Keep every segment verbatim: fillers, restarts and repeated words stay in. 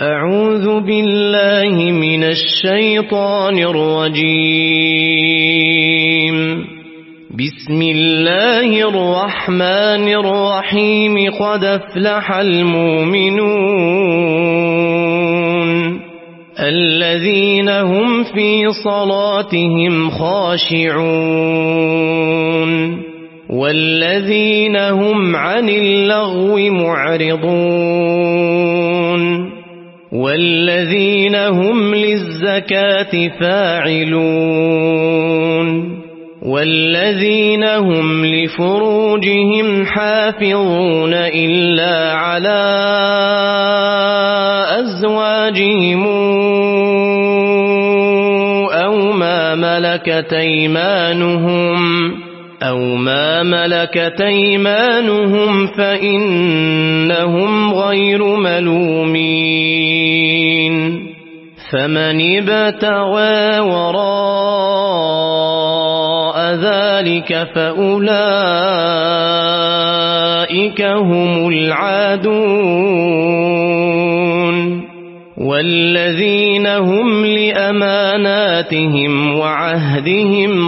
أعوذ بالله من الشيطان الرجيم. بسم الله الرحمن الرحيم. قد أفلح المؤمنون الذين هم في صلاتهم خاشعون والذين هم عن اللغو معرضون والذين هم للزكاة فاعلون والذين هم لفروجهم حافظون إلا على أزواجهم أو ما ملكت أيمانهم أو ما ملكت أيمانهم فإنهم غير ملومين. فمن ابتغى وراء ذلك فأولئك هم العادون والذين هم لأماناتهم وعهدهم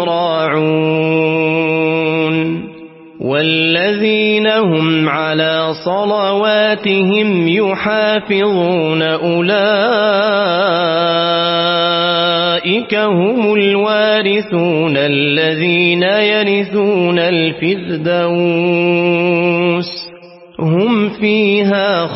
راعون والذين هم على صلواتهم يحافظون أولئك هم الوارثون الذين يرثون الفردوس هم فيها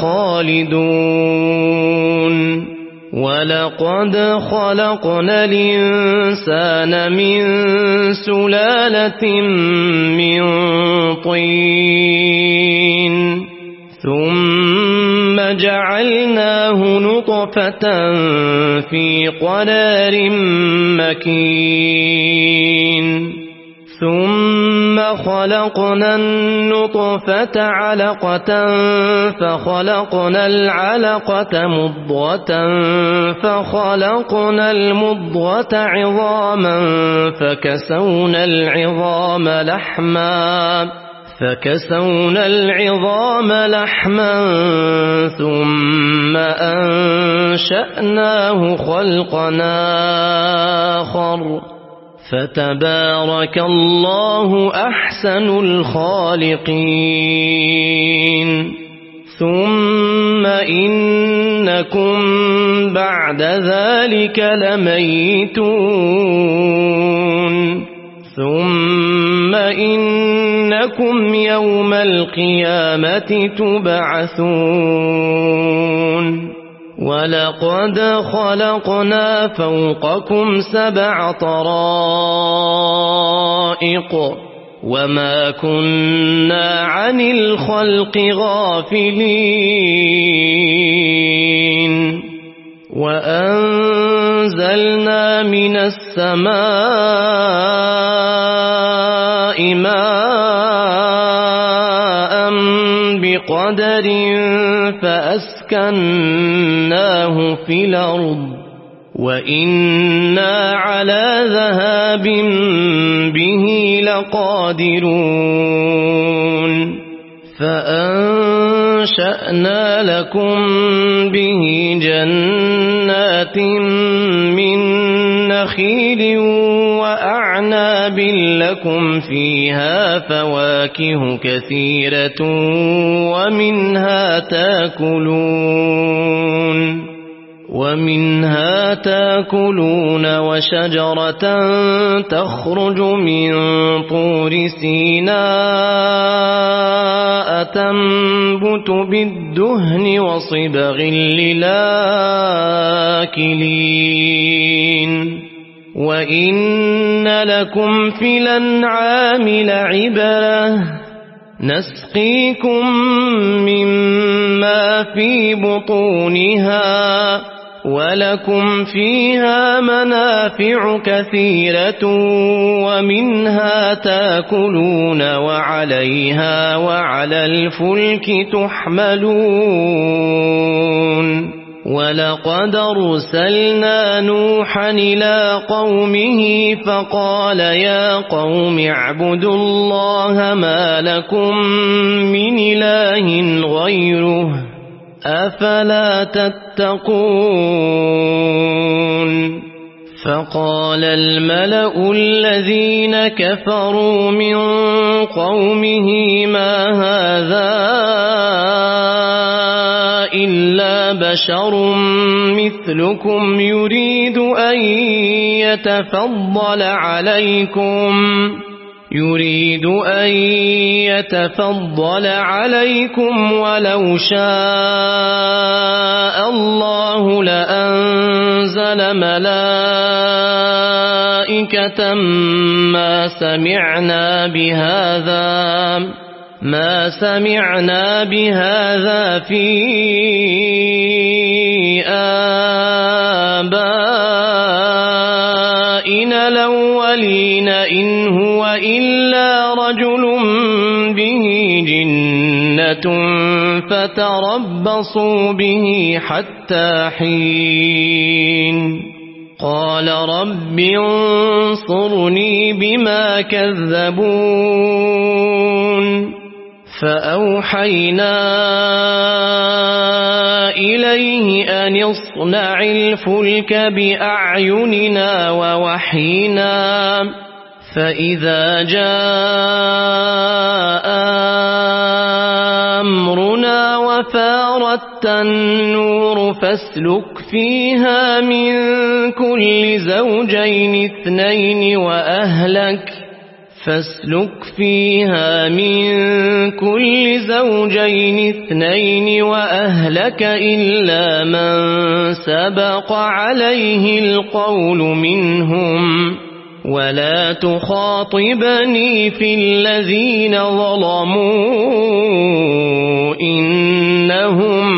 خالدون. ولقد خلقنا الإنسان من سلالة من طين ثم جعلناه نطفة في قرار مكين ثم خلقنا النطفة علقة فخلقنا العلقة مضغة فخلقنا المضغة عظاما فكسونا العظام لحما فكسونا العظام لحما ثم أنشأناه خلقا آخر فتبارك الله أحسن الخالقين. ثم إنكم بعد ذلك لميتون ثم إنكم يوم القيامة تبعثون. ولقد خلقنا فوقكم سبع طرائق وما كنا عن الخلق غافلين وأنزلنا من السماء ماء بقدر فأسكناه في الأرض وإنا على ذهاب به لقادرون. فأنشأنا لكم به جنات من نخيل وأعناب لكم فيها فواكه كثيرة ومنها تاكلون ومنها تاكلون وشجرة تخرج من طور سيناء تنبت بالدهن وصبغ للآكلين وإن لكم في الأنعام لعبرة نسقيكم مما في بطونها ولكم فيها منافع كثيرة ومنها تاكلون وعليها وعلى الفلك تحملون. ولقد أرسلنا نوحا إلى قومه فقال يا قوم اعبدوا الله ما لكم من إله غيره أفلا تتقون فقال الملأ الذين كفروا من قومه ما هذا إلا بشر مثلكم يريد أن يتفضل عليكم يريد أن يتفضل عليكم ولو شاء الله لأنزل ملائكة ما سمعنا بهذا ما سمعنا بهذا في آبائنا الأولين إن هو إلا رجل به جنة فتربصوا به حتى حين قال رب انصرني بما كذبون فأوحينا إليه أن اصنع الفلك بأعيننا ووحينا فإذا جاء أمرنا وفارت النور فاسلك فيها من كل زوجين اثنين وأهلك فاسلك فيها من كل زوجين اثنين وأهلك إلا من سبق عليه القول منهم ولا تخاطبني في الذين ظلموا إنهم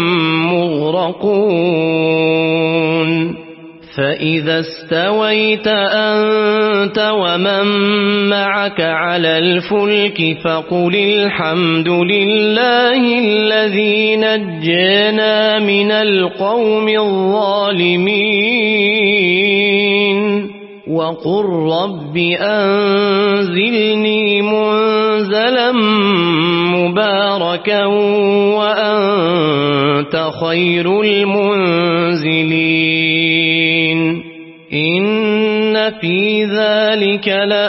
مغرقون فإذا استويت أنت ومن معك على الفلك فقل الحمد لله الذي نجانا من القوم الظالمين وقل رب أنزلني منزلا مباركا وأنت خير المنزلين إن في ذلك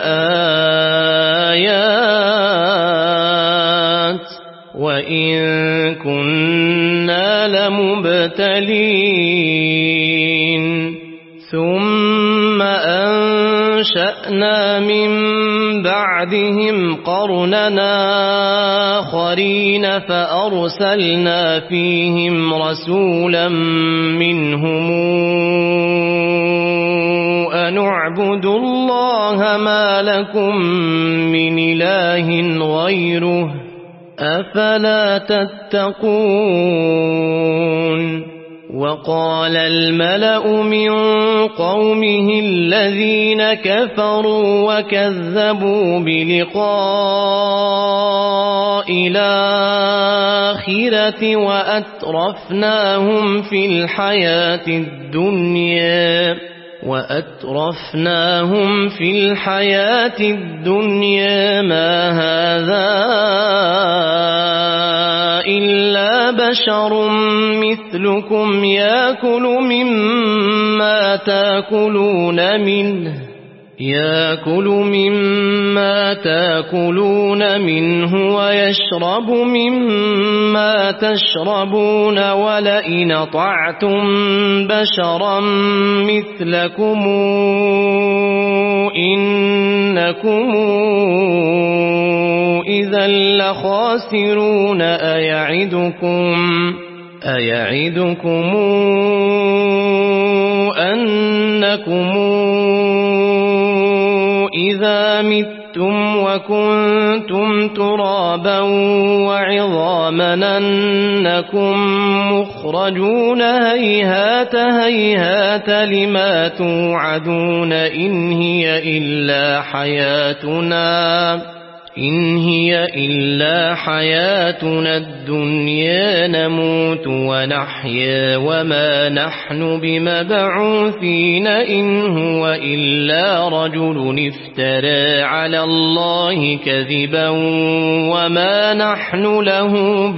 لآيات وإن كنا لمبتلين ثم أنشأنا من بعدهم قرننا آخرين فأرسلنا فيهم رسولا منهم أن اعبدوا الله ما لكم من إله غيره أفلا تتقون وقال الملأ من قومه الذين كفروا وكذبوا بلقاء الآخرة وأترفناهم في الحياة الدنيا وأترفناهم في الحياة الدنيا ما هذا إلا بشر مثلكم يأكل مما تأكلون منه يأكل مما تأكلون منه ويشرب مما تشربون ولئن أطعتم بشرا مثلكم إنكم إذا لخاسرون أيعدكم أيعدكم أنكم إذا متم وكنتم ترابا وعظاما أنكم مخرجون هيهات هيهات لما توعدون إن هي إلا حياتنا إن هي إلا حياتنا الدنيا نموت ونحيا وما نحن بمبعوثين إن هو إلا رجل افترى على الله كذبا وما نحن له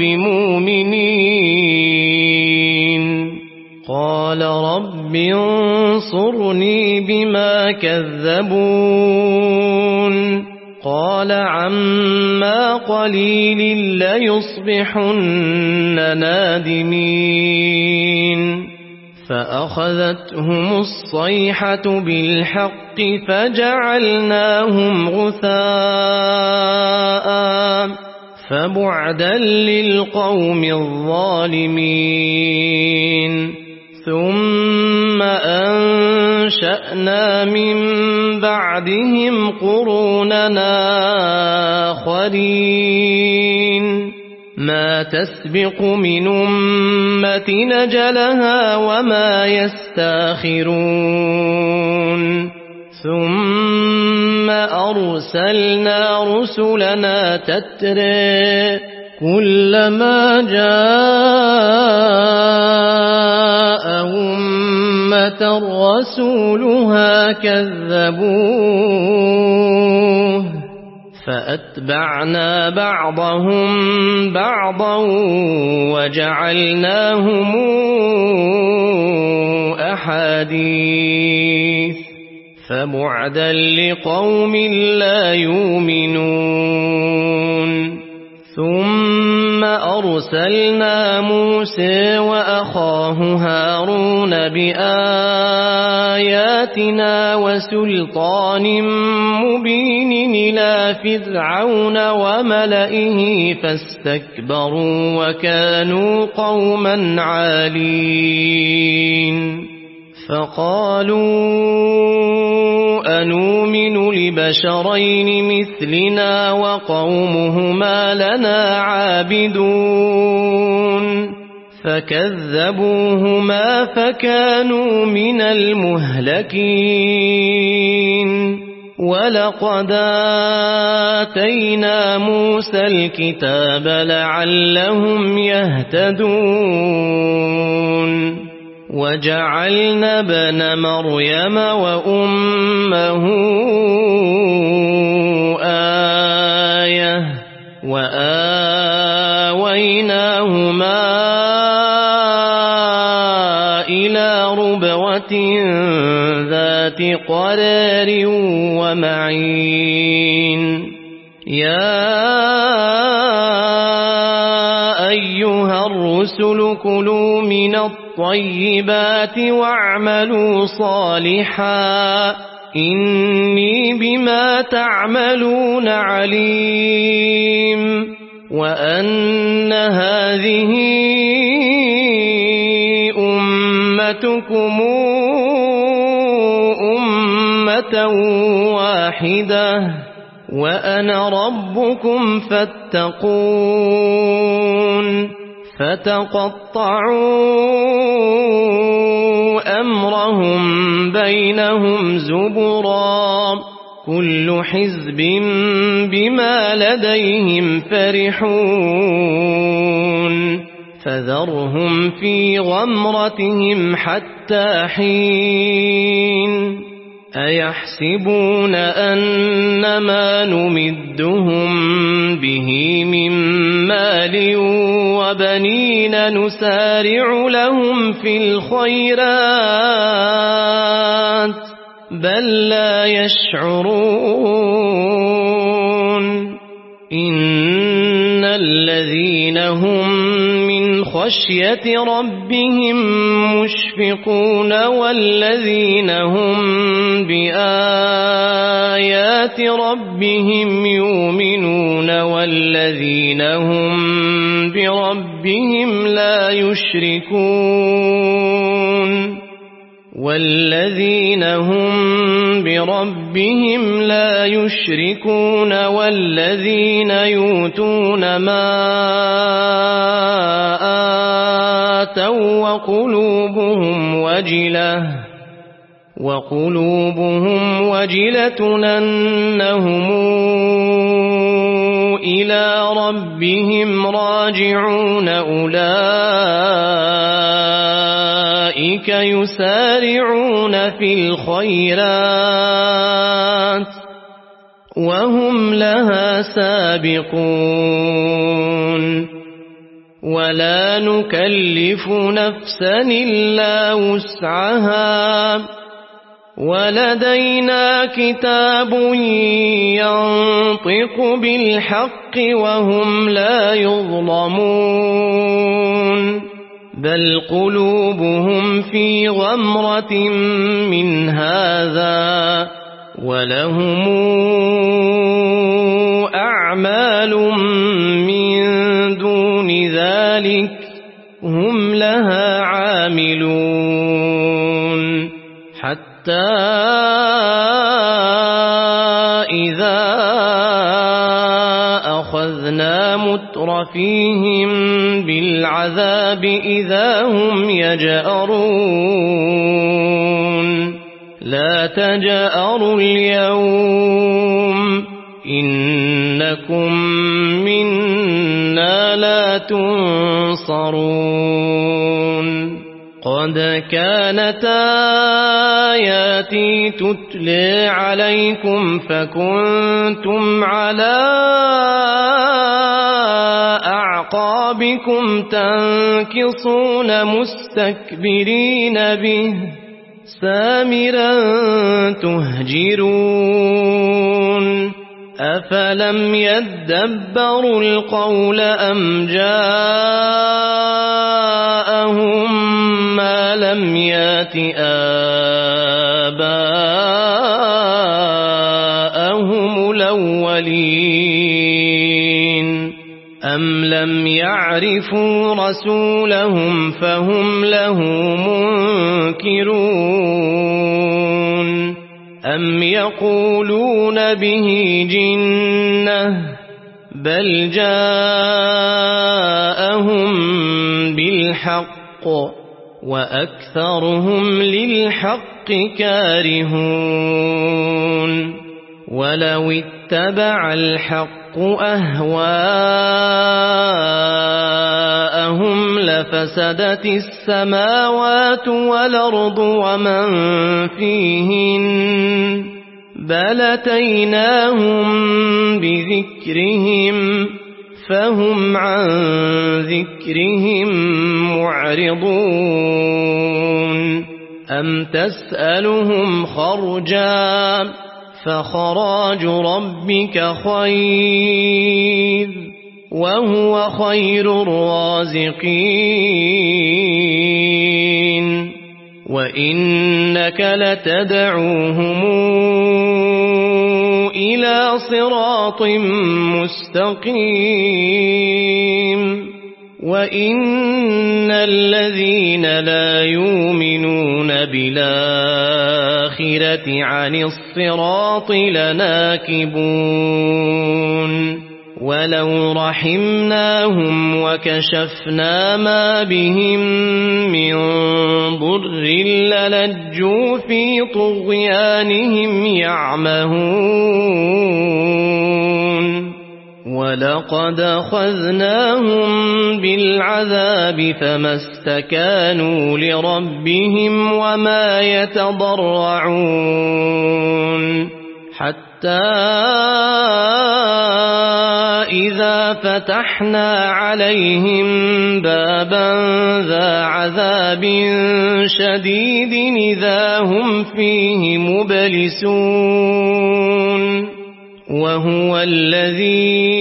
بمؤمنين قال رب انصرني بما كذبون قال عما قليل ليصبحن نادمين فأخذتهم الصيحة بالحق فجعلناهم غثاء فبعدا للقوم الظالمين ثم أنشأنا من بعدهم قروننا آخرين ما تسبق من أمة نجلها وما يستاخرون ثم أرسلنا رسلنا تترى كلما جاء أمة رسولها كذبوه فأتبعنا بعضهم بعضا وجعلناهم أحاديث فبعدا لقوم لا يؤمنون ثم أرسلنا موسى وأخاه هارون بآياتنا وسلطان مبين إلى فرعون وملئه فاستكبروا وكانوا قوما عالين فقالوا أنؤمن لبشرين مثلنا وقومهما لنا عابدون فكذبوهما فكانوا من المهلكين ولقد آتينا موسى الكتاب لعلهم يهتدون وجعلنا ابن مريم وأمه آية وآويناهما إلى ربوة ذات قرار ومعين يا أيها الرسل كلوا من الطيبات واعملوا صالحا إني بما تعملون عليم وأن هذه أمتكم أمة واحدة وأنا ربكم فاتقون فتقطعوا أمرهم بينهم زبرا كل حزب بما لديهم فرحون فذرهم في غمرتهم حتى حين أيحسبون أنما نمدهم به من مال وبنين نسارع لهم في الخيرات بل لا يشعرون إن الذين هم من خشية ربهم مشفقون والذين هم بآيات ربهم يؤمنون والذين هم بربهم لا يشركون والذين هم بربهم لا يشركون والذين يؤتون ما آتوا وقلوبهم وجلة وقلوبهم وجلة أنهم إلى ربهم راجعون أولئك يسارعون في الخيرات وهم لها سابقون ولا نكلف نفسا إلا وسعها ولدينا كتاب ينطق بالحق وهم لا يظلمون بل قلوبهم في غمرة من هذا ولهم أعمال من دون ذلك هم لها عاملون حتى إذا أخذنا مترفيهم بالعذاب إذا هم يجأرون لا تجأروا اليوم إنكم منا لا تنصرون قد كانت آياتي تتلى عليكم فكنتم على أعقابكم تنكصون مستكبرين به سامرا تهجرون أفلم يدبروا القول أم جاءهم ما لم يات آباءهم الأولين أم لم يعرفوا رسولهم فهم له منكرون أم يقولون به جنة بل جاءهم بالحق وأكثرهم للحق كارهون ولو اتبع الحق أهواءهم لفسدت السماوات والأرض ومن فيهن بل أتيناهم بذكرهم فهم عن ذكرهم معرضون أم تسألهم خرجا فخراج ربك خير وهو خير الرازقين وإنك لتدعوهم إلى صراط مستقيم وإن الذين لا يؤمنون بالآخرة عن الصراط لناكبون ولو رحمناهم وكشفنا ما بهم من ضر للجوا في طغيانهم يعمهون ولقد أخذناهم بالعذاب فما استكانوا لربهم وما يتضرعون حتى إذا فتحنا عليهم بابا ذا عذاب شديد إذا هم فيه مبلسون وهو الذي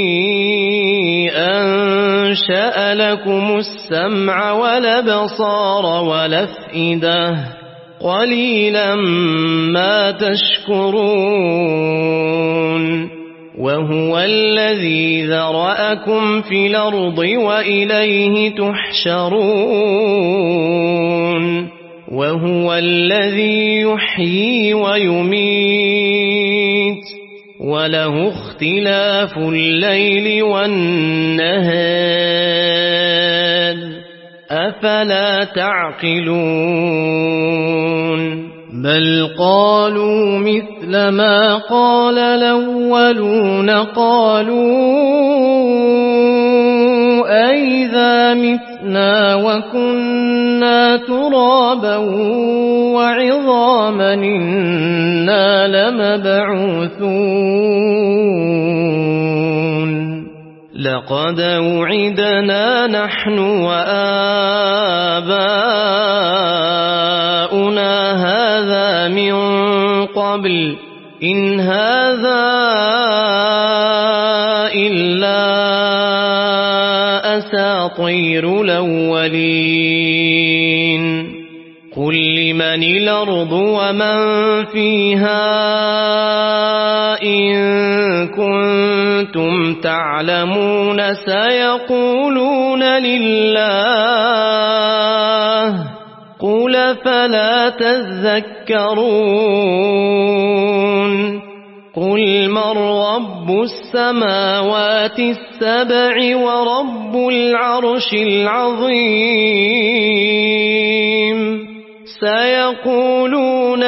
أنشأ لكم السمع والأبصار والأفئدة قليلا ما تشكرون وهو الذي ذرأكم في الأرض وإليه تحشرون وهو الذي يحيي ويميت وله اختلاف الليل والنهار أفلا تعقلون بل قالوا مثل ما قال الأولون قالوا أئذا متنا وكنا ترابا وعظاما إنا لمبعوثون لقد وعدنا نحن وآباؤنا هذا من قبل إن هذا إلا أساطير الأولين قل لمن الأرض ومن فيها إن كنتم تعلمون سيقولون لله قل فلا تذكرون قل من رب السماوات السبع ورب العرش العظيم سيقولون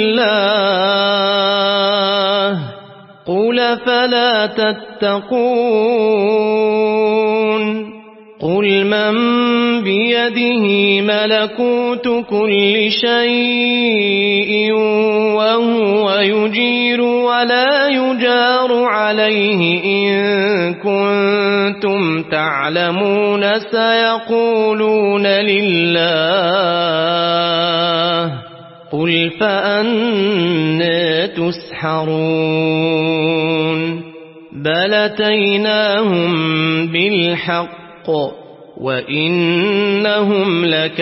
لله قل فلا تتقون قل من بيده ملكوت كل شيء وهو يجير ولا يجار عليه إن كنتم تعلمون سيقولون لله قل فأنى تسحرون بل أتيناهم بالحق وإنهم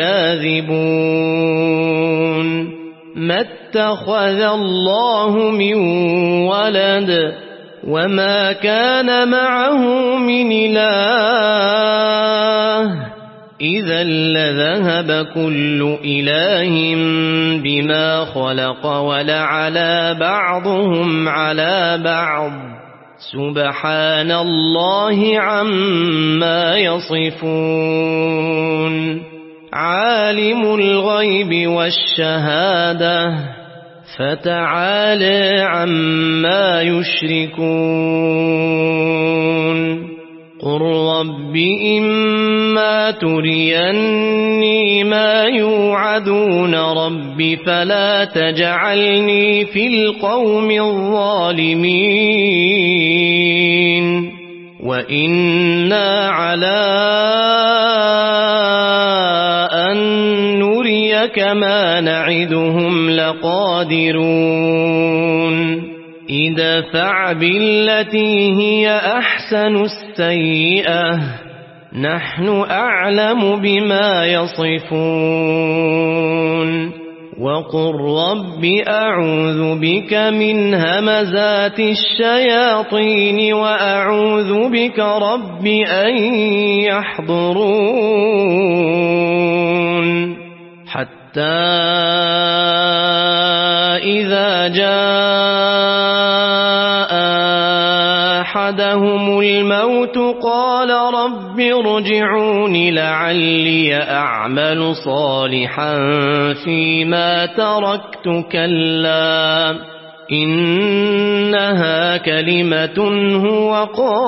لكاذبون ما اتخذ الله من ولد وما كان معه من إله إذا لذهب كل إله بما خلق ولعلى بعضهم على بعض سبحان الله عما يصفون عالم الغيب والشهادة فتعالى عما يشركون قل رب إما تريني ما يوعدون رب فلا تجعلني في القوم الظالمين وإنا على أن نريك ما نعدهم لقادرون ادفع بالتي هي أحسن السيئة نحن أعلم بما يصفون وقل رب أعوذ بك من همزات الشياطين وأعوذ بك رب أن يحضرون حتى إذا جاء أحدهم الموت قال رب ارجعون لعلي أعمل صالحا فيما تركت كلا إنها كلمة هو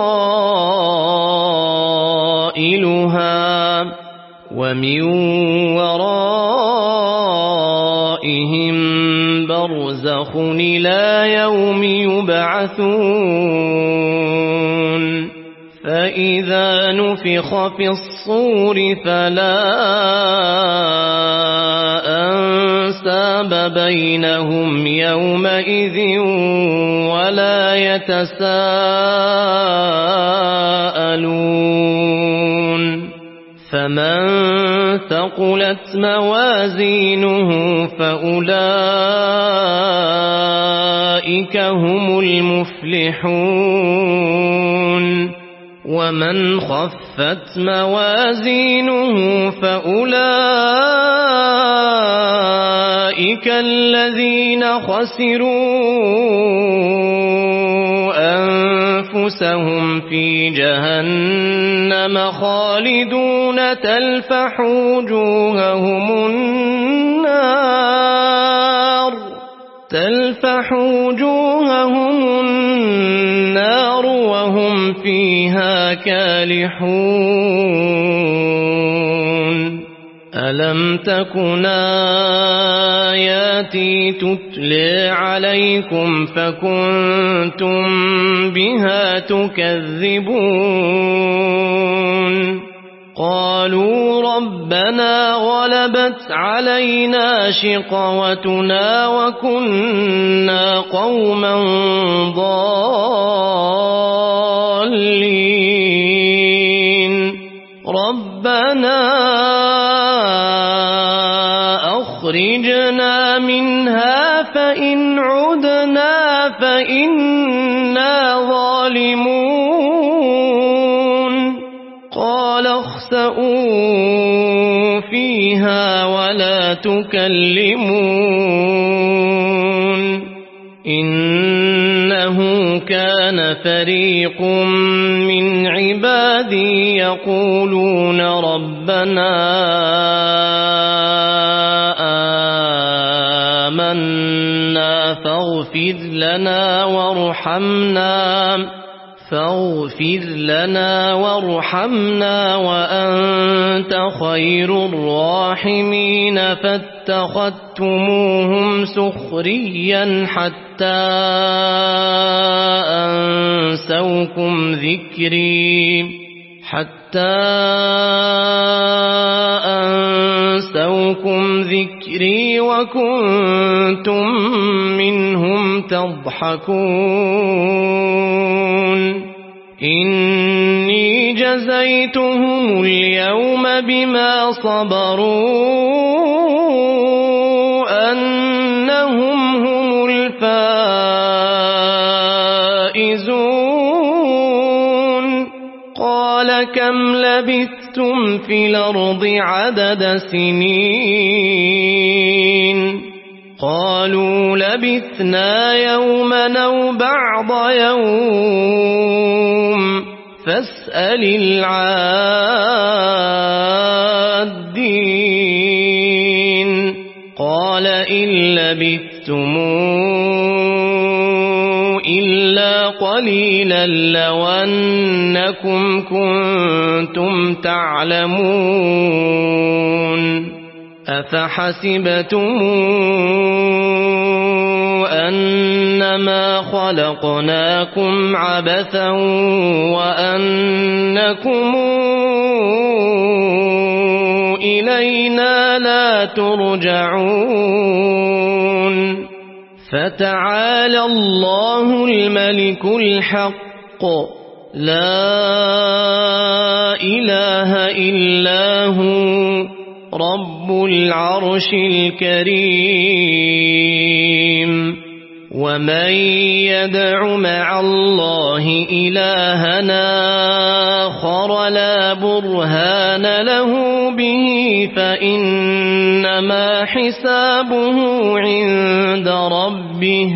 قائلها ومن ورائهم برزخ إلى يوم يبعثون فإذا نفخ في الصور فلا أنساب بينهم يومئذ ولا يتساءلون فمن ثقلت موازينه فأولئك هم المفلحون ومن خفت موازينه فأولئك الذين خسروا أنفسهم في جهنم خالدون تلفح وجوههم النار تلفح وجوههم النار وهم فيها كالحون ألم تكن آياتي تتلى عليكم فكنتم بها تكذبون قالوا ربنا غلبت علينا شقوتنا وكنا قوما ضالين ربنا أخرجنا منها فإن عدنا فإنا ظالمون قال اخسئوا فيها ولا تكلمون إنه كان فريق من عبادي يقولون ربنا آمنا فاغفر لنا وارحمنا فاغفر لنا وارحمنا وأنت خير الراحمين فاتخذتموهم سخريا حتى أنسوكم ذكري حتى أنسوكم ذكري وكنتم منهم تضحكون إني جزيتهم اليوم بما صبروا أنهم هم الفائزون قال كم لبثتم في الأرض عدد سنين قالوا لبثنا يوما أو بعض يوم فاسأل العادين قال إن لبثتم إلا قليلا لو أنكم كنتم تعلمون أفحسبتم أنما خلقناكم عبثا وأنكم إلينا لا ترجعون فتعالى الله الملك الحق لا إله إلا هو رب العرش الكريم ومن يدع مع الله إلهنا آخر لا برهان له به فإنما حسابه عند ربه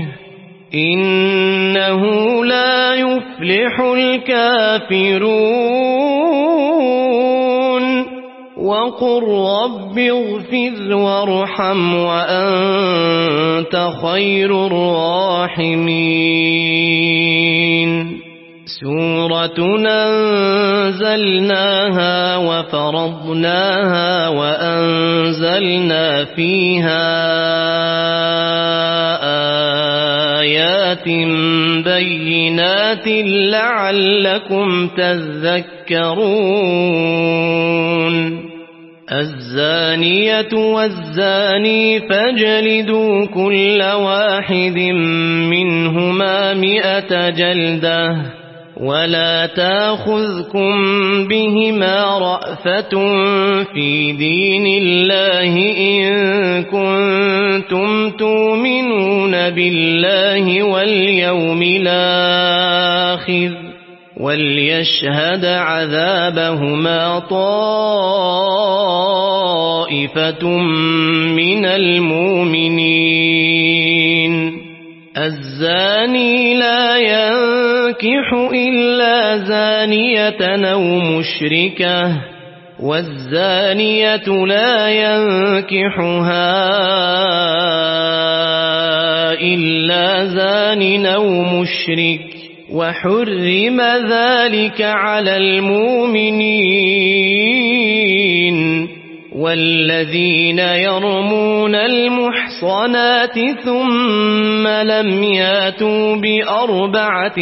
إنه لا يفلح الكافرون وقل رب اغفر وارحم وأنت خير الراحمين سورة أنزلناها وفرضناها وأنزلنا فيها آيات بينات لعلكم تذكرون الزانية والزاني فاجلدوا كل واحد منهما مئة جلدة ولا تأخذكم بهما رأفة في دين الله إن كنتم تؤمنون بالله واليوم الآخر وليشهد عذابهما طائفة من المؤمنين الزاني لا ينكح إلا زانية أو مشركة والزانية لا ينكحها إلا زان أو مشرك وحرم ذلك على المؤمنين والذين يرمون المحصنات ثم لم ياتوا بأربعة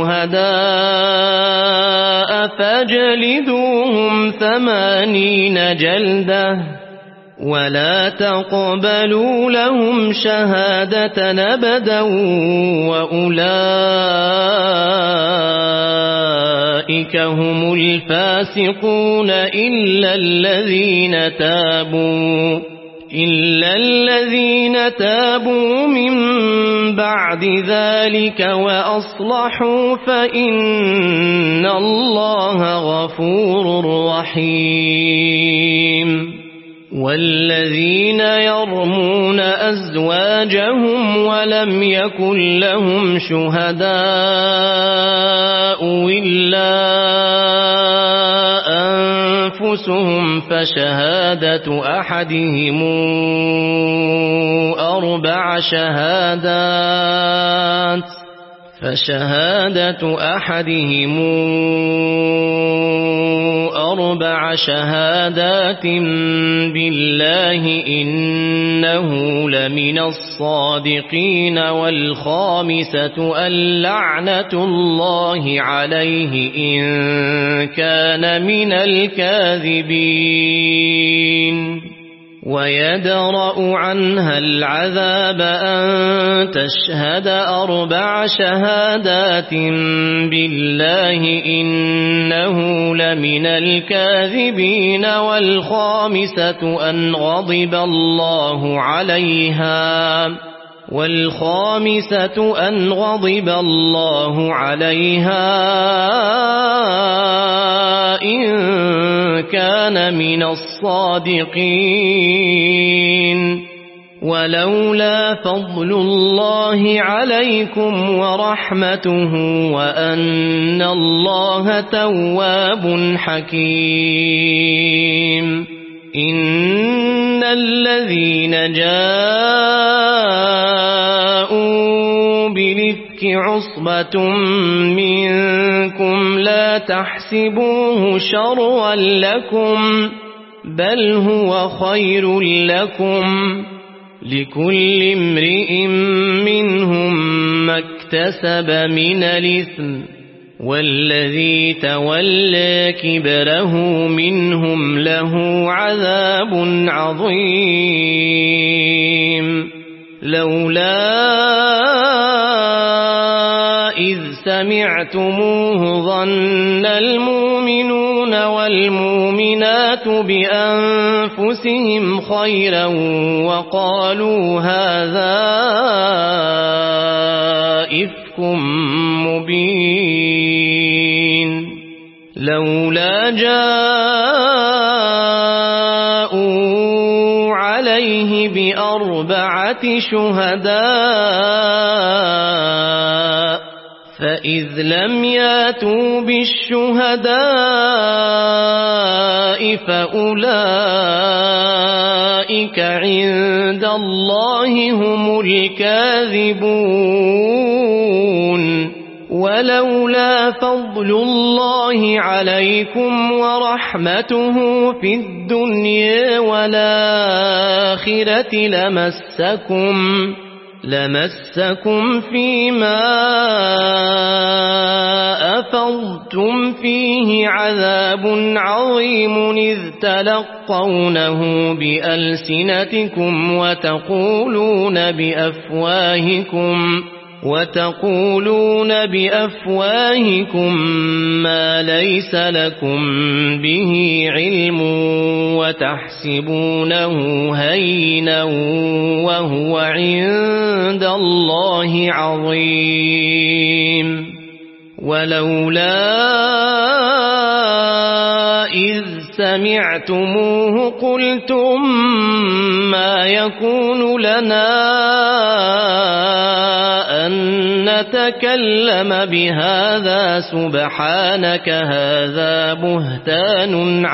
شهداء فاجلدوهم ثمانين جلدة ولا تقبلوا لهم شهادة أبدا وأولئك هم الفاسقون إلا الذين تابوا إلا الذين تابوا من بعد ذلك وأصلحوا فإن الله غفور رحيم والذين يرمون أزواجهم ولم يكن لهم شهداء إلا أنفسهم فشهادة أحدهم أربع شهادات فشهادة أحدهم أربع شهادات بالله إنه لمن الصادقين والخامسة اللعنة الله عليه إن كان من الكاذبين ويدرأ عنها العذاب أن تشهد أربع شهادات بالله إنه لمن الكاذبين والخامسة أن غضب الله عليها والخامسة أن غضب الله عليها إن كان من الصادقين ولولا فضل الله عليكم ورحمته وأن الله تواب حكيم إن الذين جاءوا بالإفك عصبة منكم لا تحسبوه شرا لكم بل هو خير لكم لكل امرئ منهم ما اكتسب من الإثم والذي تولى كبره منهم له عذاب عظيم لولا إذ سمعتموه ظن المؤمنون والمؤمنات بأنفسهم خيرا وقالوا هذا إفك مبين لولا جاءوا عليه بأربعة شهداء فإذ لم ياتوا بالشهداء فأولئك عند الله هم الكاذبون ولولا فضل الله عليكم ورحمته في الدنيا والآخرة لمسكم لمسكم فيما أفضتم فيه عذاب عظيم إذ تلقونه بألسنتكم وتقولون بأفواهكم وتقولون بأفواهكم ما ليس لكم به علم وتحسبونه هينا وهو عند الله عظيم ولولا إذ سمعتموه قلتم ما يكون لنا أن تكلم بهذا سبحانك هذا بهتان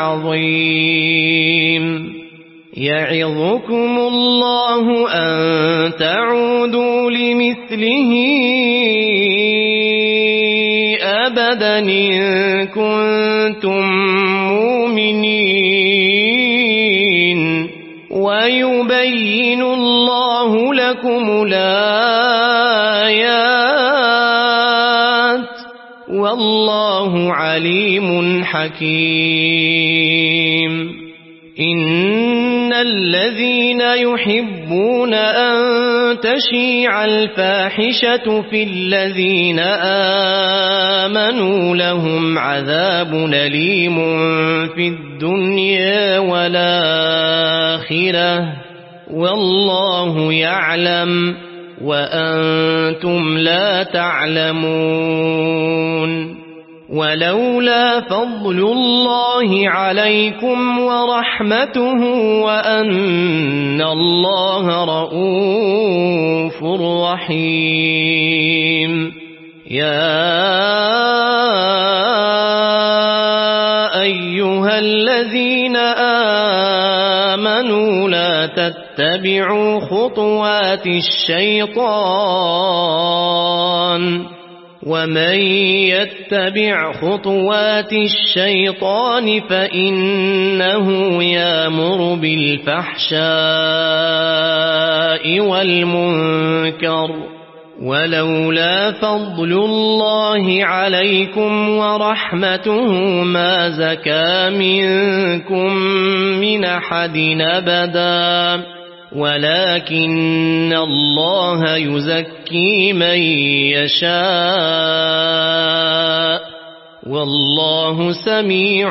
عظيم يعظكم الله أن تعودوا لمثله أبدا إن كنتم مؤمنين ويبين الله لكم الآيات والله عليم حكيم إن الذين يحبون أن تشيع الفاحشة في الذين آمنوا لهم عذاب أليم في الدنيا والآخرة والله يعلم وأنتم لا تعلمون ولولا فضل الله عليكم ورحمته وأن الله رؤوف رحيم يا أيها الذين آمنوا لا تتبعوا خطوات الشيطان ومن يتبع خطوات الشيطان فإنه يأمر بالفحشاء والمنكر ولولا فضل الله عليكم ورحمته ما زكى منكم من أحد أبدا ولكن الله يزكي من يشاء والله سميع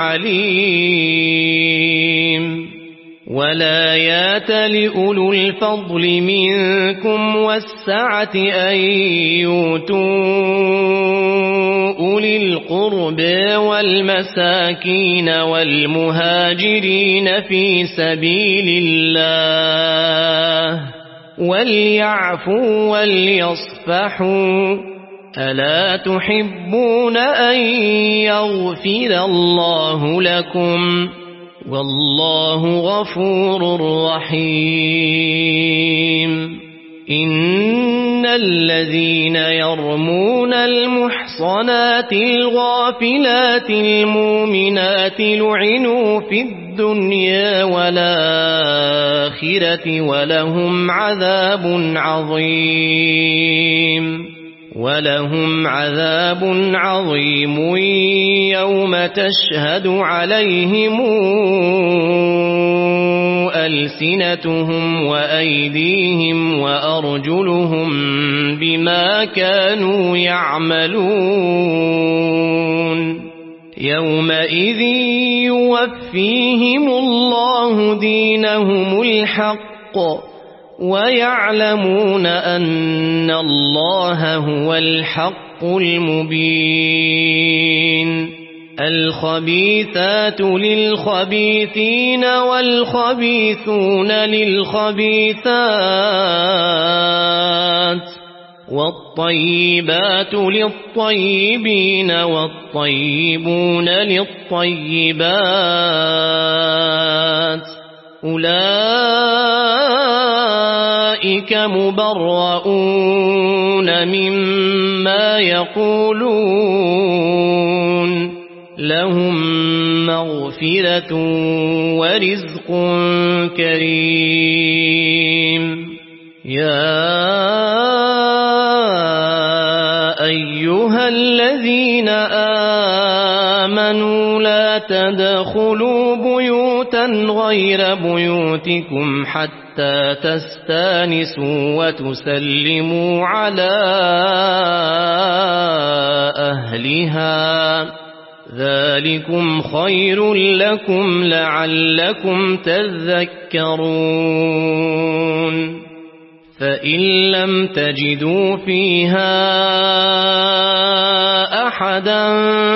عليم ولا يات لأولو الفضل منكم والسعة أن يؤتوا أولي القربى والمساكين والمهاجرين في سبيل الله وليعفوا وليصفحوا ألا تحبون أن يغفر الله لكم والله غفور رحيم إن الذين يرمون المحصنات الغافلات المؤمنات لعنوا في الدنيا والآخرة ولهم عذاب عظيم ولهم عذاب عظيم يوم تشهد عليهم ألسنتهم وأيديهم وأرجلهم بما كانوا يعملون يومئذ يوفيهم الله دينهم الحق ويعلمون أن الله هو الحق المبين الخبيثات للخبيثين والخبيثون للخبيثات والطيبات للطيبين والطيبون للطيبات أولئك مبرؤون مما يقولون لهم مغفرة ورزق كريم يا أيها الذين آمنوا لا تدخلوا بيوتا غير بيوتكم حتى تستانسوا وتسلموا على أهلها ذلكم خير لكم لعلكم تذكرون فإن لم تجدوا فيها أحدا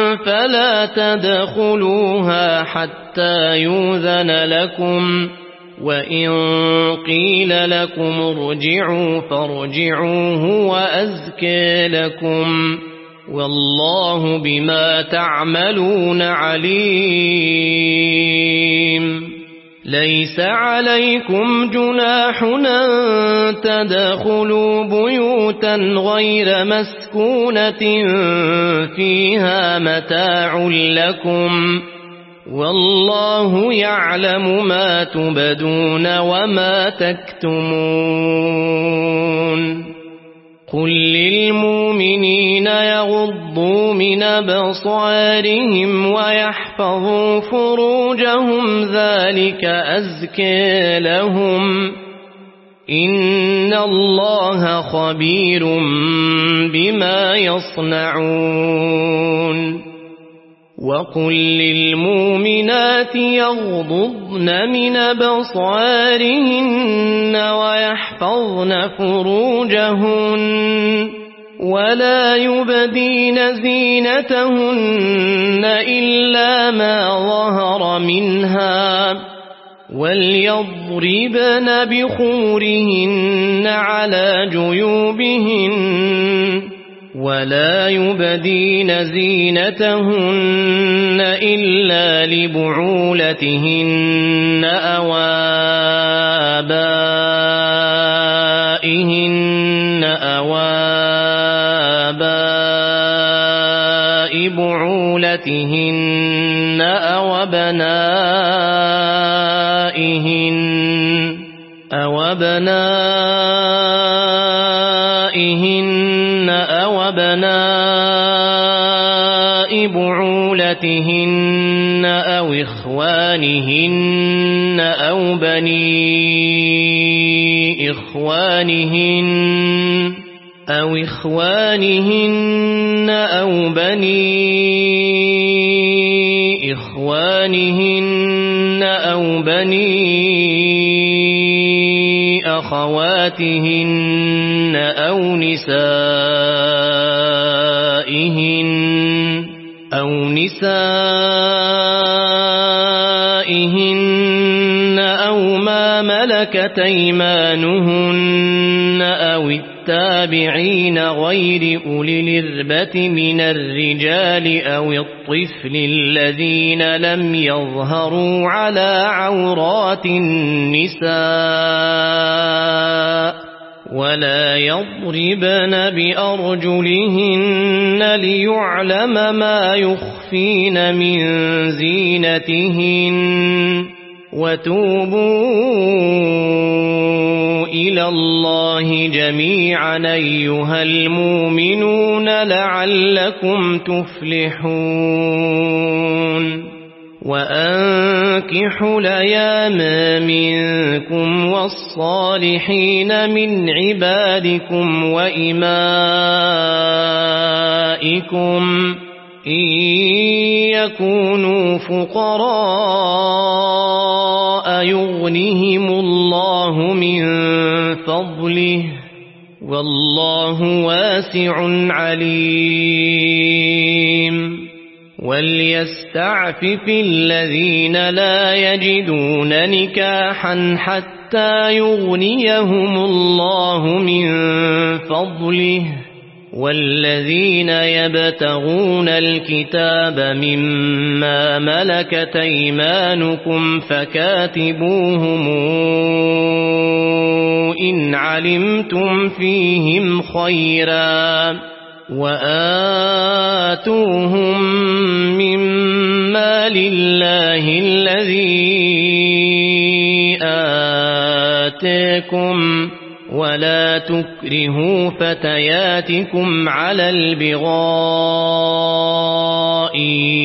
فلا تدخلوها حتى يؤذن لكم وإن قيل لكم ارجعوا فارجعوا هو أزكى لكم والله بما تعملون عليم ليس عليكم جناح أن تدخلوا بيوتا غير مسكونة فيها متاع لكم والله يعلم ما تبدون وما تكتمون قل للمؤمنين يغضوا من أبصارهم ويحفظوا فروجهم ذلك أزكى لهم إن الله خبير بما يصنعون وقل للمؤمنات يغضضن من أبصارهن ويحفظن فروجهن ولا يبدين زينتهن إلا ما ظهر منها وليضربن بخمرهن على جيوبهن ولا يبدين زينتهن إلا لبعولتهن أو آبائهن أو آباء بعولتهن أو أبنائهن أو أبنائهن أو أبناء بعولتهن أو إخوانهن أو بني إخوانهن أو إخوانهن أو بني إخوانهن أو بني أخواتهن أو نسائهن أو نسائهن أو ما ملكت أيمانهن أو التابعين غير أولي الإربة من الرجال أو الطفل الذين لم يظهروا على عورات النساء ولا يضربن بأرجلهن ليعلم ما يخفين من زينتهن وتوبوا إلى الله جميعا أيها المؤمنون لعلكم تفلحون وأنكحوا الأيام منكم والصالحين من عبادكم وإمائكم إن يكونوا فقراء يغنهم الله من فضله والله واسع عليم وليستعفف الذين لا يجدون نكاحا حتى يغنيهم الله من فضله والذين يبتغون الكتاب مما ملكت أيمانكم فكاتبوهم إن علمتم فيهم خيرا وآتوهم مما لله الذي آتاكم ولا تكرهوا فتياتكم على البغاء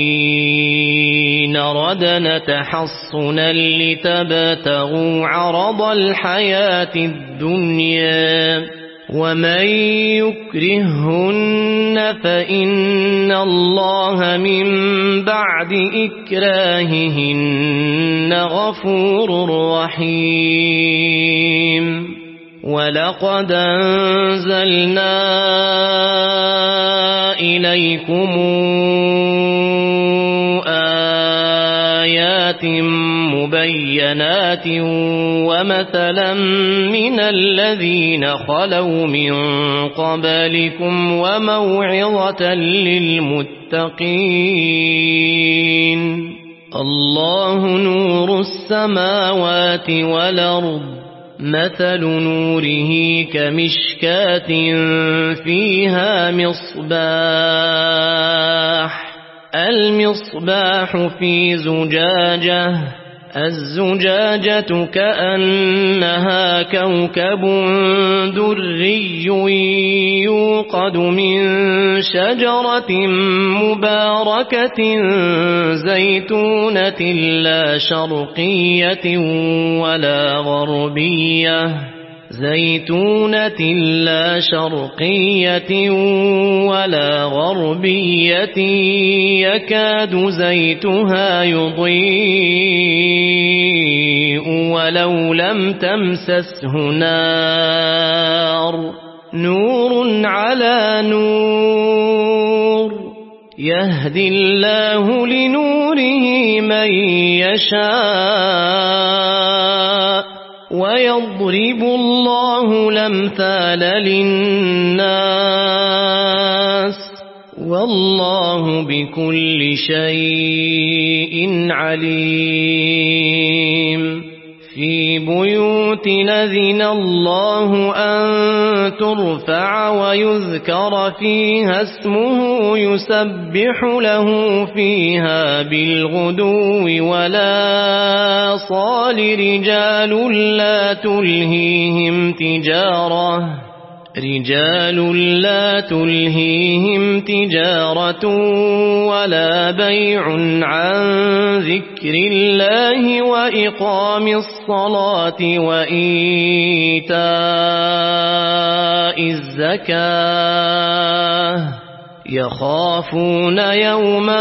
إن ردنا تحصنا لتبتغوا عرض الحياة الدنيا ومن يكرهن فإن الله من بعد إكراههن غفور رحيم ولقد أنزلنا إليكم آيات مبينات ومثلا من الذين خلوا من قبلكم وموعظة للمتقين الله نور السماوات والأرض مثل نوره كمشكاة فيها مصباح المصباح في زجاجة الزجاجة كأنها كوكب دري يوقد من شجرة مباركة زيتونة لا شرقية ولا غربية زيتونة لا شرقية ولا غربية يكاد زيتها يضيء ولو لم تمسسه نار نور على نور يهدي الله لنوره من يشاء ويضرب الله الأمثال للناس والله بكل شيء عليم في بيوت أذن الله أن ترفع ويذكر فيها اسمه يسبح له فيها بالغدو ولا صال رجال لا تلهيهم تجارة رجال لا تلهيهم تجارة ولا بيع عن ذكر الله وإقام الصلاة وإيتاء الزكاة يخافون يوما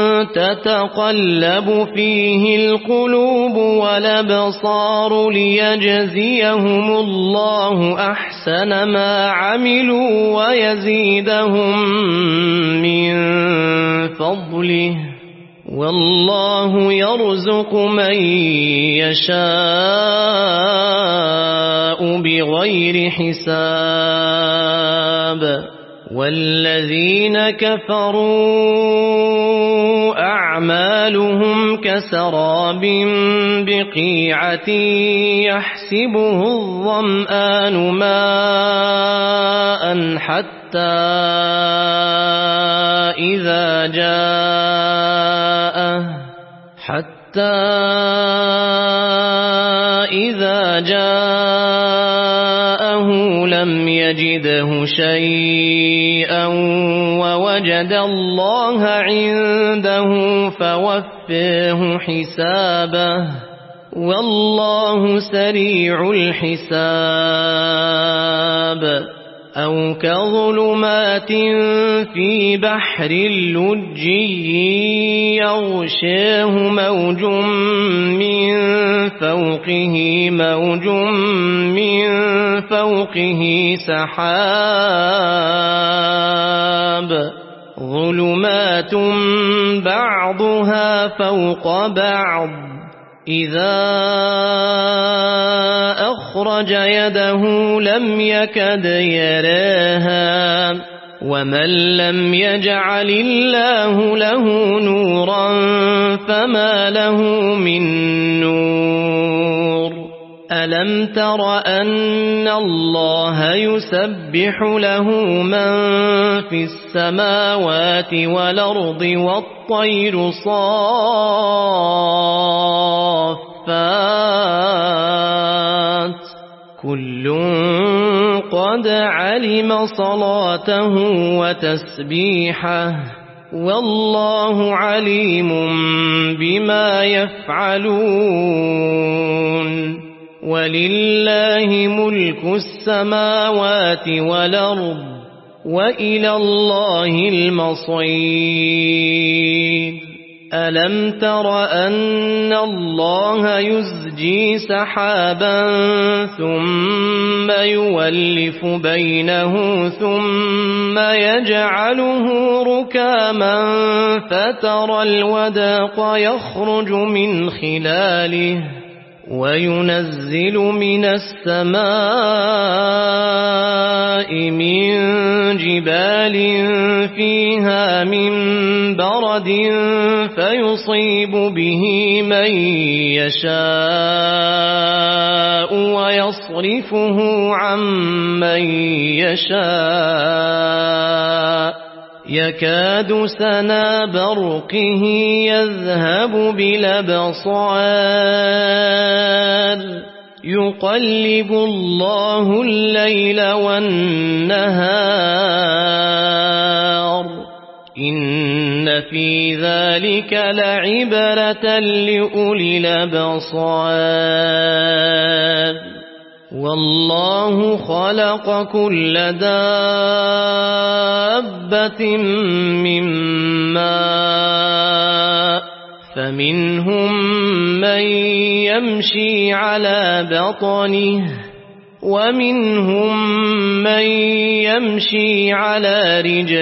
تتقلب فيه القلوب والأبصار ليجزيهم الله أحسن ما عملوا ويزيدهم من فضله والله يرزق من يشاء بغير حساب والذين كفروا أعمالهم كسراب بقيعة يحسبه الظمآن ماء حتى إذا جاءه حتى إذا جاءه لم يجده شيئا ووجد الله عنده فوفاه حسابه والله سريع الحساب أو كظلمات في بحر اللجي يغشاه موج من فوقه موج من فوقه سحاب ظلمات بعضها فوق بعض إذا أخرج يده لم يكد يراها ومن لم يجعل الله له نورا فما له من نور ألم تر أن الله يسبح له من في السماوات والأرض والطير صافات كل قد علم صلاته وتسبيحه والله عليم بما يفعلون ولله ملك السماوات والأرض وإلى الله المصير ألم تر أن الله يزجي سحابا ثم يولف بينه ثم يجعله ركاما فترى الودق يخرج من خلاله وينزل من السماء من جبال فيها من برد فيصيب به من يشاء ويصرفه عن من يشاء يكاد سنا برقه يذهب بالأبصار يقلب الله الليل والنهار إن في ذلك لعبرة لأولي الأبصار والله خلق كل دابة من ماء فمنهم من يمشي على بطنه ومنهم من يمشي على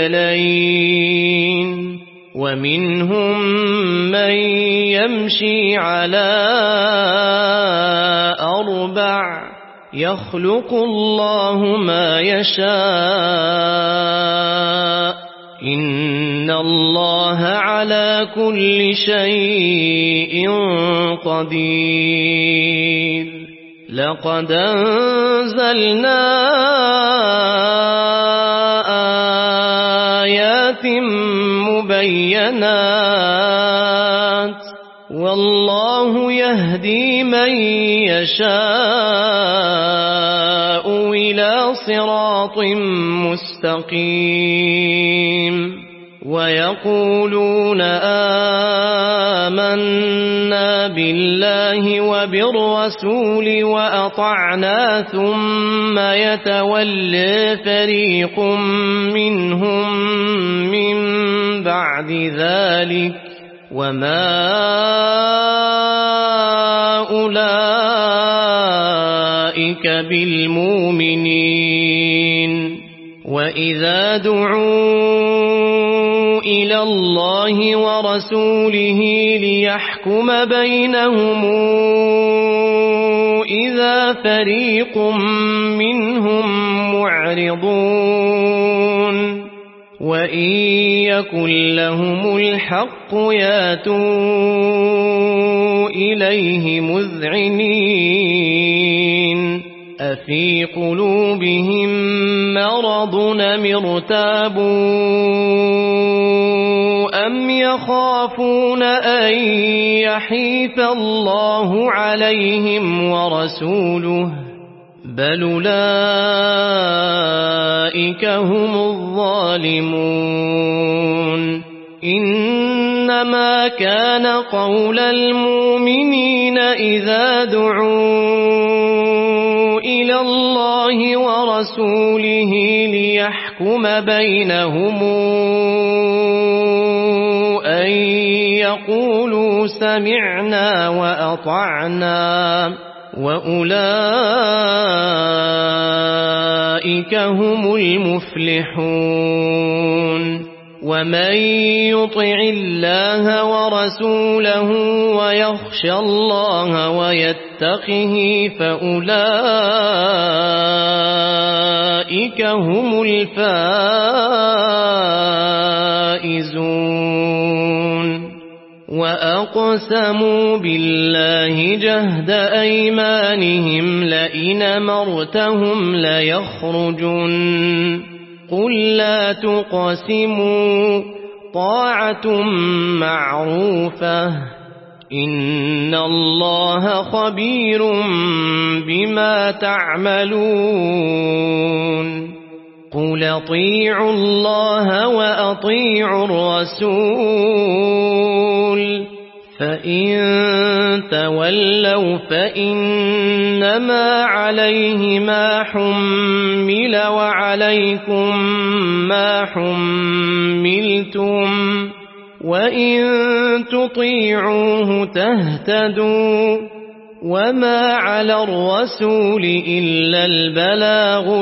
رجلين ومنهم من يمشي على أربع يخلق الله ما يشاء إن الله على كل شيء قدير لقد أنزلنا آيات مبينات والله يهدي من يشاء إلى صراط مستقيم ويقولون آمنا بالله وبالرسول وأطعنا ثم يتولى فريق منهم من بعد ذلك وما أولئك بالمؤمنين وإذا دعوا إلى الله ورسوله ليحكم بينهم إذا فريق منهم معرضون وإن يكن لهم الحق ياتوا إليه مذعنين أفي قلوبهم مرض أم ارتابوا أم يخافون أن يحيف الله عليهم ورسوله بل أولئك هم الظالمون إنما كان قول المؤمنين إذا دعوا إلى الله ورسوله ليحكم بينهم أن يقولوا سمعنا وأطعنا وأولئك هم المفلحون ومن يطع الله ورسوله ويخشى الله ويتقه فأولئك هم الفائزون وأقسموا بالله جهد أيمانهم لئن أمرتهم ليخرجن قل لا تقسموا طاعة معروفة إن الله خبير بما تعملون قل اطيعوا الله وأطيعوا الرسول فإن تولوا فإنما عليه ما حمل وعليكم ما حملتم وإن تطيعوه تهتدوا وما على الرسول إلا البلاغ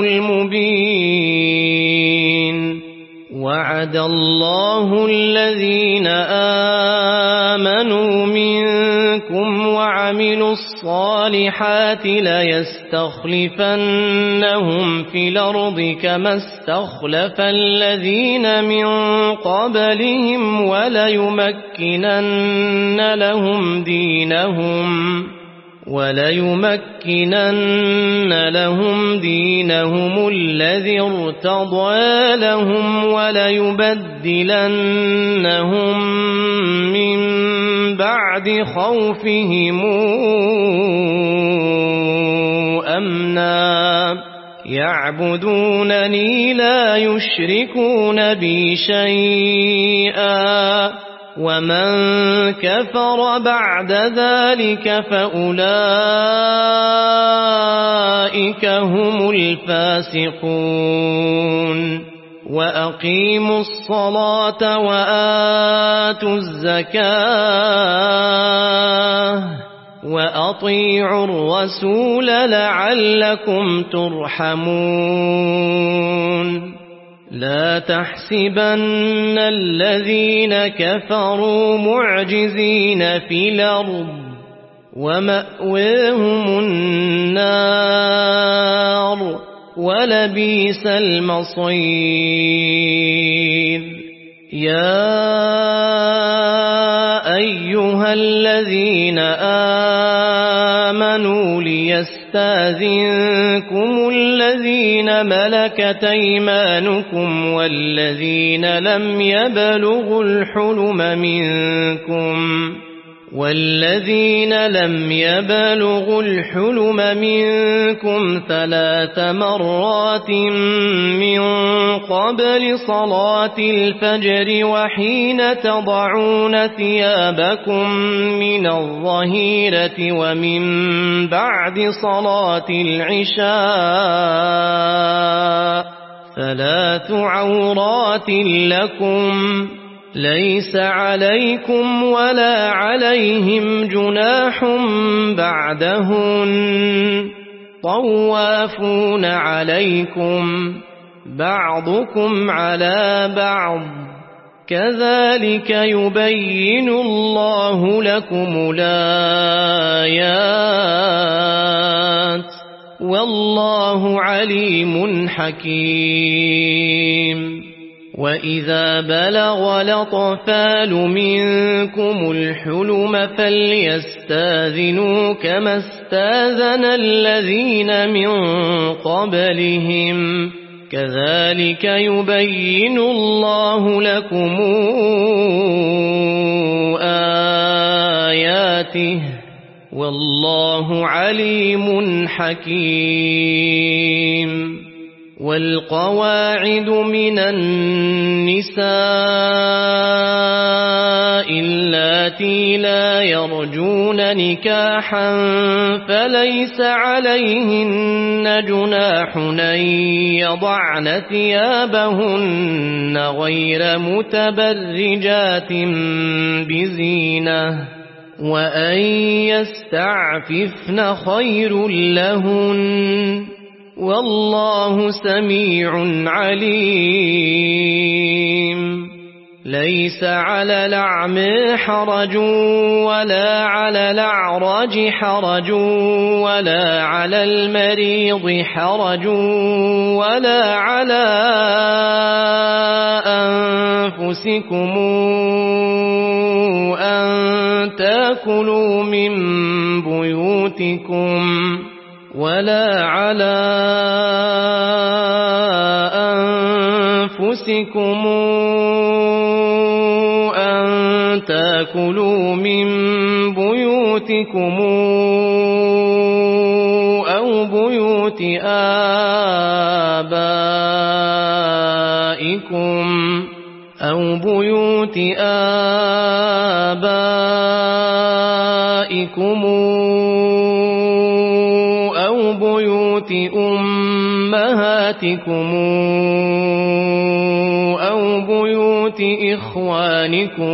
المبين وعد الله الذين آمنوا منكم منكم وعملوا الصالحات ليستخلفنهم في الأرض كما استخلف الذين من قبلهم وليمكنن لهم دينهم وليمكنن لهم دينهم الذي ارتضى لهم وليبدلنهم من بعد خوفهم أمنا يعبدونني لا يشركون بي شيئا ومن كفر بعد ذلك فأولئك هم الفاسقون وأقيموا الصلاة وآتوا الزكاة وأطيعوا الرسول لعلكم ترحمون لا تحسبن الذين كفروا معجزين في الأرض ومأواهم النار ولبئس المصير يا أيها الذين آمنوا ليستأذنكم الذين ملكت أيمانكم والذين لم يبلغوا الحلم منكم والذين لم يبلغوا الحلم منكم ثلاث مرات من قبل صلاة الفجر وحين تضعون ثيابكم من الظهيرة ومن بعد صلاة العشاء ثلاث عورات لكم ليس عليكم ولا عليهم جناح بعدهن طوافون عليكم بعضكم على بعض كذلك يبين الله لكم الآيات والله عليم حكيم وإذا بلغ الأطفال منكم الحلم فليستاذنوا كما استاذن الذين من قبلهم كذلك يبين الله لكم آياته والله عليم حكيم والقواعد من النساء اللاتي لا يرجون نكاحا فليس عليهن جناح أن يضعن ثيابهن غير متبرجات بزينة وأن يستعففن خير لهن والله سميع عليم ليس على الأعمى حرج ولا على الأعرج حرج ولا على المريض حرج ولا على أنفسكم أن تأكلوا من بيوتكم ولا على أنفسكم أن تأكلوا من بيوتكم أو بيوت آبائكم أو بيوت آبائكم أو بيوت أمهاتكم أو بيوت إخوانكم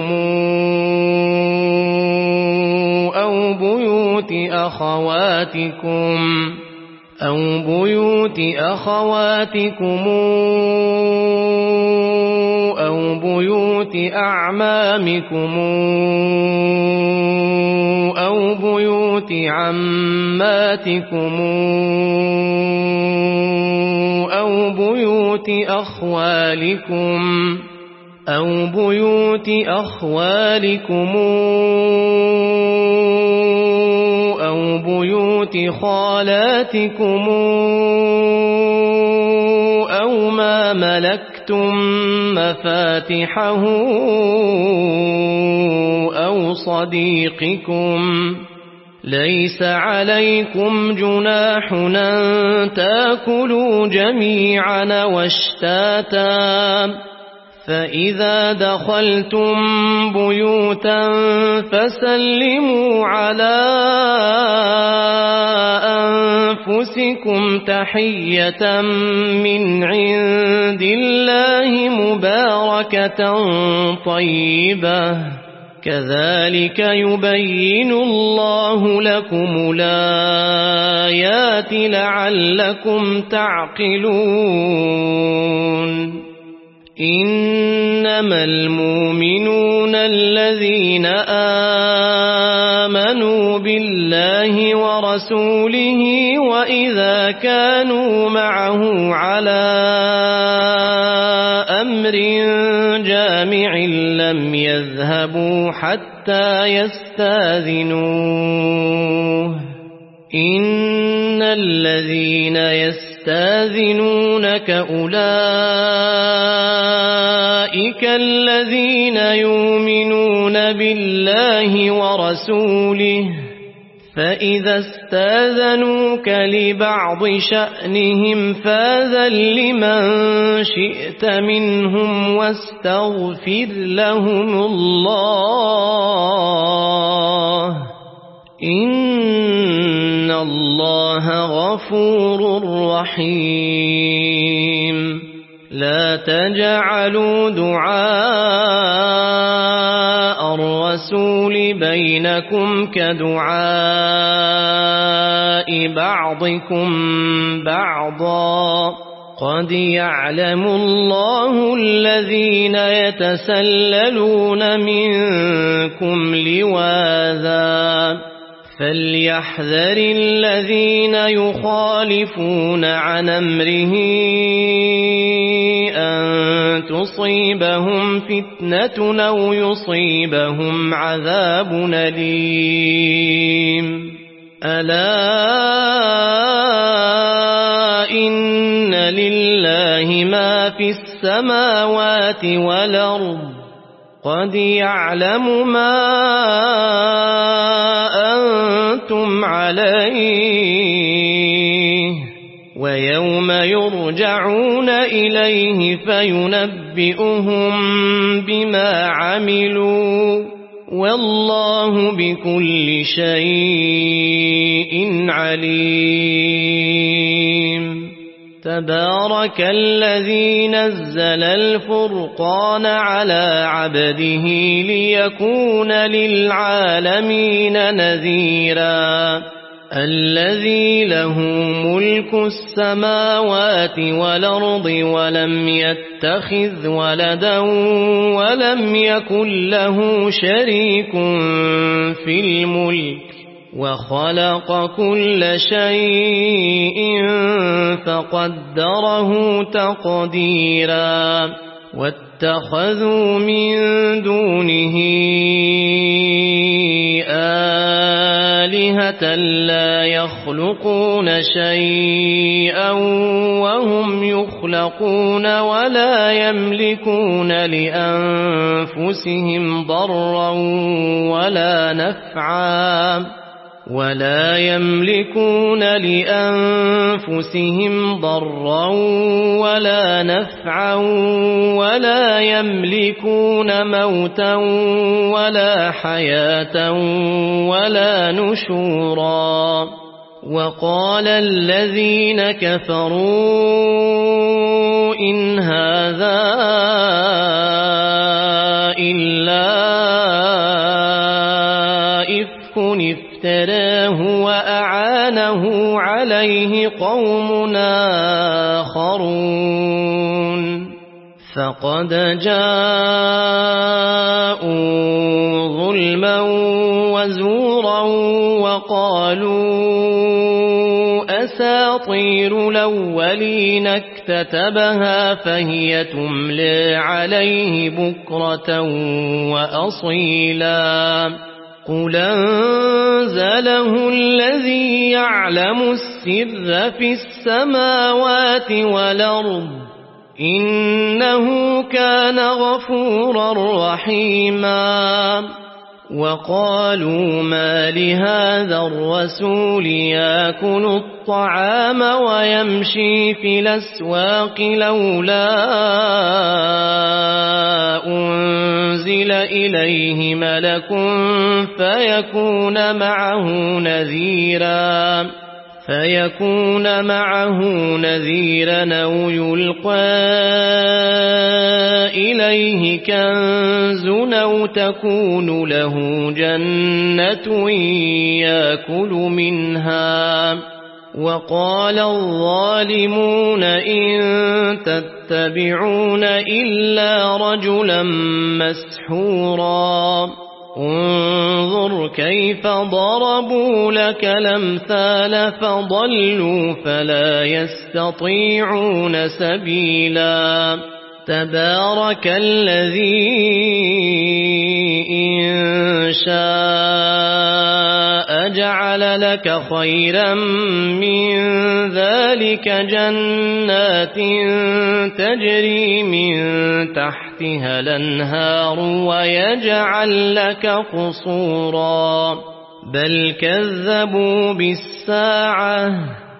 أو بيوت أخواتكم أو بيوت أخواتكم أو بيوت أعمامكم أو أو بيوت عماتكم أو بيوت أخوالكم أو بيوت أخوالكم أو بيوت خالاتكم أو ما ملكتم مفاتحه أو صديقكم ليس عليكم جناح أن تأكلوا جميعا واشتاتا فإذا دخلتم بيوتا فسلموا على أنفسكم تحية من عند الله مباركة طيبة كذلك يبين الله لكم الآيات لعلكم تعقلون إنما المؤمنون الذين آمنوا بالله ورسوله وإذا كانوا معه على أمر جامع لم يذهبوا حتى يستاذنوه إن الذين يستاذنونك أولئك الذين يؤمنون بالله ورسوله فإذا استاذنوك لبعض شأنهم فاذن لمن شئت منهم واستغفر لهم الله إن الله غفور رحيم لا تجعلوا دعاء الرسول بينكم كدعاء بعضكم بعضا قد يعلم الله الذين يتسللون منكم لواذا فليحذر الذين يخالفون عن أمره أن تصيبهم فتنة أو يصيبهم عذاب أليم ألا إن لله ما في السماوات والأرض قد يعلم ما أنتم عليه ويوم يرجعون إليه فينبئهم بما عملوا والله بكل شيء عليم تبارك الذي نزل الفرقان على عبده ليكون للعالمين نذيرا الذي له ملك السماوات والأرض ولم يتخذ ولدا ولم يكن له شريك في الملك وخلق كل شيء فقدره تقديرا واتخذوا من دونه آلهة لا يخلقون شيئا وهم يخلقون ولا يملكون لأنفسهم ضرا ولا نفعا ولا يملكون لأنفسهم ضرا ولا نفعا ولا يملكون موتا ولا حياة ولا نشورا وقال الذين كفروا إن هذا إلا إفك افتراه وأعانه عليه قوم آخرون فقد جاءوا ظلما وزورا وقالوا أساطير الأولين اكتتبها فهي تملي عليه بكرة وأصيلا قل أنزله الذي يعلم السر في السماوات والأرض إنه كان غفورا رحيما وقالوا ما لهذا الرسول يأكل الطعام ويمشي في الأسواق لولا أنزل إليه ملك فيكون معه نذيرا فيكون معه نذيرا أو يلقى إليه كنز أو تكون له جنة يأكل منها وقال الظالمون إن تتبعون إلا رجلا مسحورا انظر كيف ضربوا لك الأمثال فضلوا فلا يستطيعون سبيلا تبارك الذي إن شاء جعل لك خيرا من ذلك جنات تجري من تحتها الأنهار ويجعل لك قصورا بل كذبوا بالساعة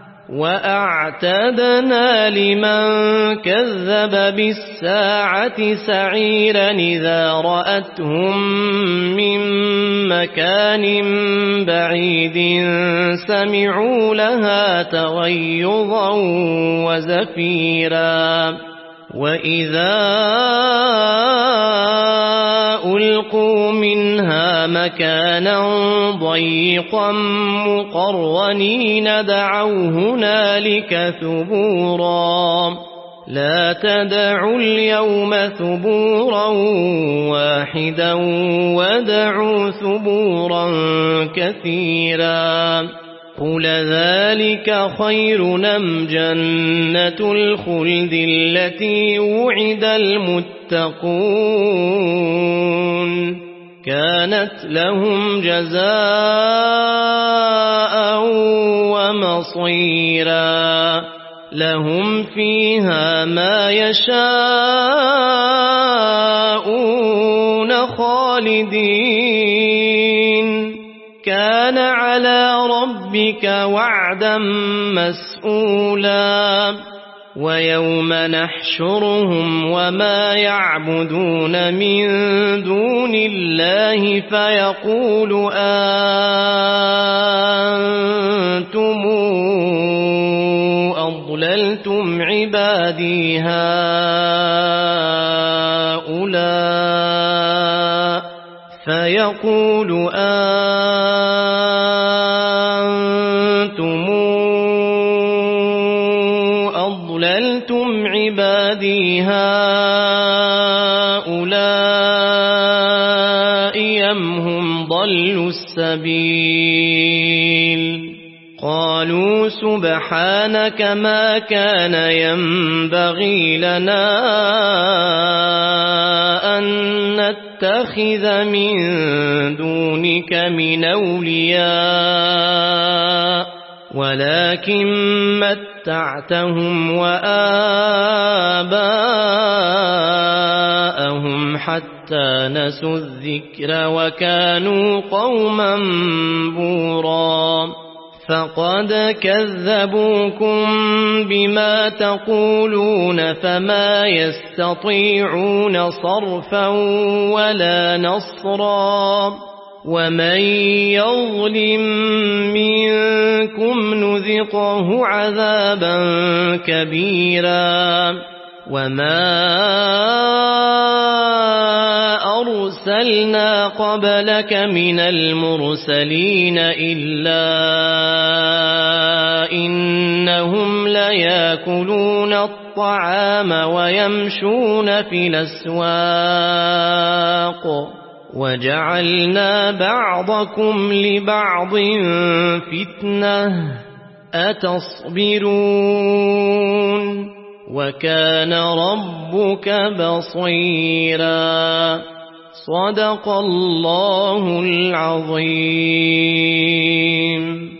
وأعتدنا لمن كذب بالساعة سعيرا إذا رأتهم من مكان بعيد سمعوا لها تغيظا وزفيرا وإذا ألقوا منها مكانا ضيقا مقرنين دعوا هنالك ثبورا لا تدعوا اليوم ثبورا واحدا ودعوا ثبورا كثيرا قل ذلك خير أم جنة الخلد التي وعد المتقون كانت لهم جزاء ومصيرا لهم فيها ما يشاءون خالدين كان على ربك وعدا مسئولا ويوم نحشرهم وما يعبدون من دون الله فيقول أنتم أضللتم عبادي هؤلاء فيقول أنتم أضللتم عبادي هؤلاء أم هم ضلوا السبيل قالوا سبحانك ما كان ينبغي لنا أن نتخذ من دونك من أولياء ولكن متعتهم وآباءهم حتى نسوا الذكر وكانوا قوما بورا فقد كذبوكم بما تقولون فما يستطيعون صرفا ولا نصرا ومن يظلم منكم نذقه عذابا كبيرا وما أرسلنا قبلك من المرسلين إلا إنهم ليأكلون الطعام ويمشون في الأسواق وجعلنا بعضكم لبعض فتنة أتصبرون وكان ربك بصيرا صدق الله العظيم.